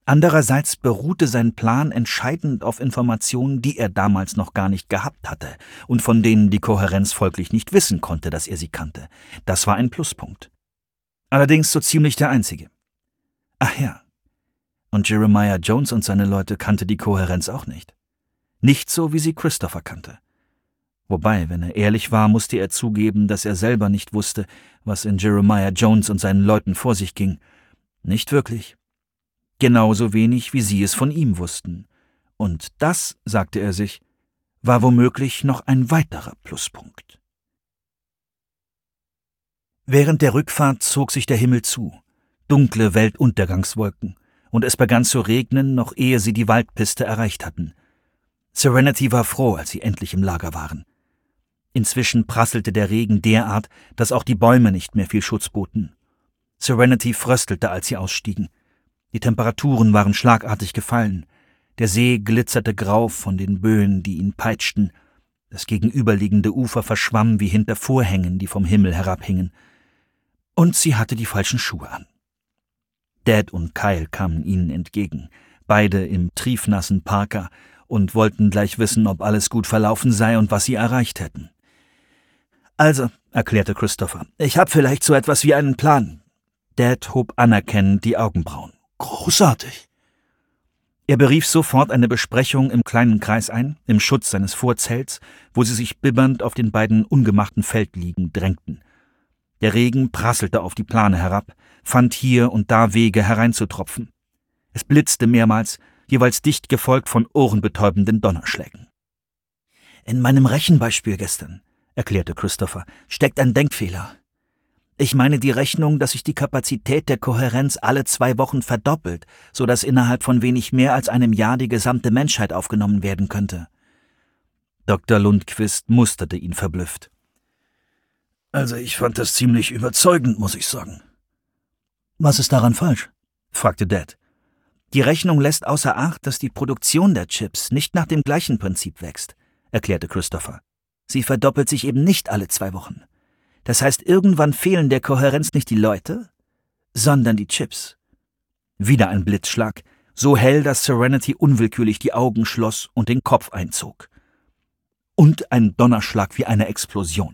Andererseits beruhte sein Plan entscheidend auf Informationen, die er damals noch gar nicht gehabt hatte und von denen die Kohärenz folglich nicht wissen konnte, dass er sie kannte. Das war ein Pluspunkt. Allerdings so ziemlich der einzige. Ach ja, und Jeremiah Jones und seine Leute kannte die Kohärenz auch nicht. Nicht so, wie sie Christopher kannte. Wobei, wenn er ehrlich war, musste er zugeben, dass er selber nicht wusste, was in Jeremiah Jones und seinen Leuten vor sich ging. Nicht wirklich. Genauso wenig, wie sie es von ihm wussten. Und das, sagte er sich, war womöglich noch ein weiterer Pluspunkt. Während der Rückfahrt zog sich der Himmel zu, dunkle Weltuntergangswolken, und es begann zu regnen, noch ehe sie die Waldpiste erreicht hatten. Serenity war froh, als sie endlich im Lager waren. Inzwischen prasselte der Regen derart, dass auch die Bäume nicht mehr viel Schutz boten. Serenity fröstelte, als sie ausstiegen. Die Temperaturen waren schlagartig gefallen. Der See glitzerte grau von den Böen, die ihn peitschten. Das gegenüberliegende Ufer verschwamm wie hinter Vorhängen, die vom Himmel herabhingen. Und sie hatte die falschen Schuhe an. Dad und Kyle kamen ihnen entgegen, beide im triefnassen Parker, und wollten gleich wissen, ob alles gut verlaufen sei und was sie erreicht hätten. »Also«, erklärte Christopher, »ich habe vielleicht so etwas wie einen Plan.« Dad hob anerkennend die Augenbrauen. »Großartig!« Er berief sofort eine Besprechung im kleinen Kreis ein, im Schutz seines Vorzelts, wo sie sich bibbernd auf den beiden ungemachten Feldliegen drängten. Der Regen prasselte auf die Plane herab, fand hier und da Wege hereinzutropfen. Es blitzte mehrmals, jeweils dicht gefolgt von ohrenbetäubenden Donnerschlägen. »In meinem Rechenbeispiel gestern«, erklärte Christopher, »steckt ein Denkfehler. Ich meine die Rechnung, dass sich die Kapazität der Kohärenz alle 2 Wochen verdoppelt, sodass innerhalb von wenig mehr als einem Jahr die gesamte Menschheit aufgenommen werden könnte.« Dr. Lundquist musterte ihn verblüfft. »Also ich fand das ziemlich überzeugend, muss ich sagen.« »Was ist daran falsch?« fragte Dad. »Die Rechnung lässt außer Acht, dass die Produktion der Chips nicht nach dem gleichen Prinzip wächst«, erklärte Christopher. »Sie verdoppelt sich eben nicht alle 2 Wochen. Das heißt, irgendwann fehlen der Kohärenz nicht die Leute, sondern die Chips.« Wieder ein Blitzschlag, so hell, dass Serenity unwillkürlich die Augen schloss und den Kopf einzog. Und ein Donnerschlag wie eine Explosion.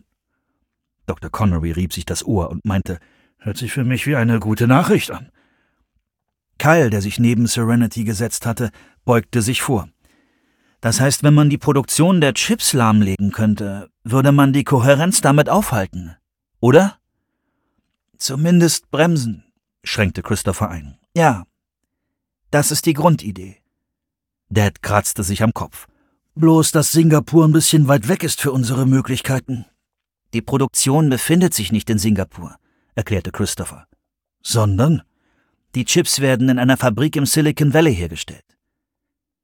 Dr. Connery rieb sich das Ohr und meinte, »Hört sich für mich wie eine gute Nachricht an.« Kyle, der sich neben Serenity gesetzt hatte, beugte sich vor. »Das heißt, wenn man die Produktion der Chips lahmlegen könnte, würde man die Kohärenz damit aufhalten, oder?« »Zumindest bremsen«, schränkte Christopher ein. »Ja, das ist die Grundidee.« Dad kratzte sich am Kopf. »Bloß, dass Singapur ein bisschen weit weg ist für unsere Möglichkeiten.« »Die Produktion befindet sich nicht in Singapur«, erklärte Christopher. »Sondern?« »Die Chips werden in einer Fabrik im Silicon Valley hergestellt.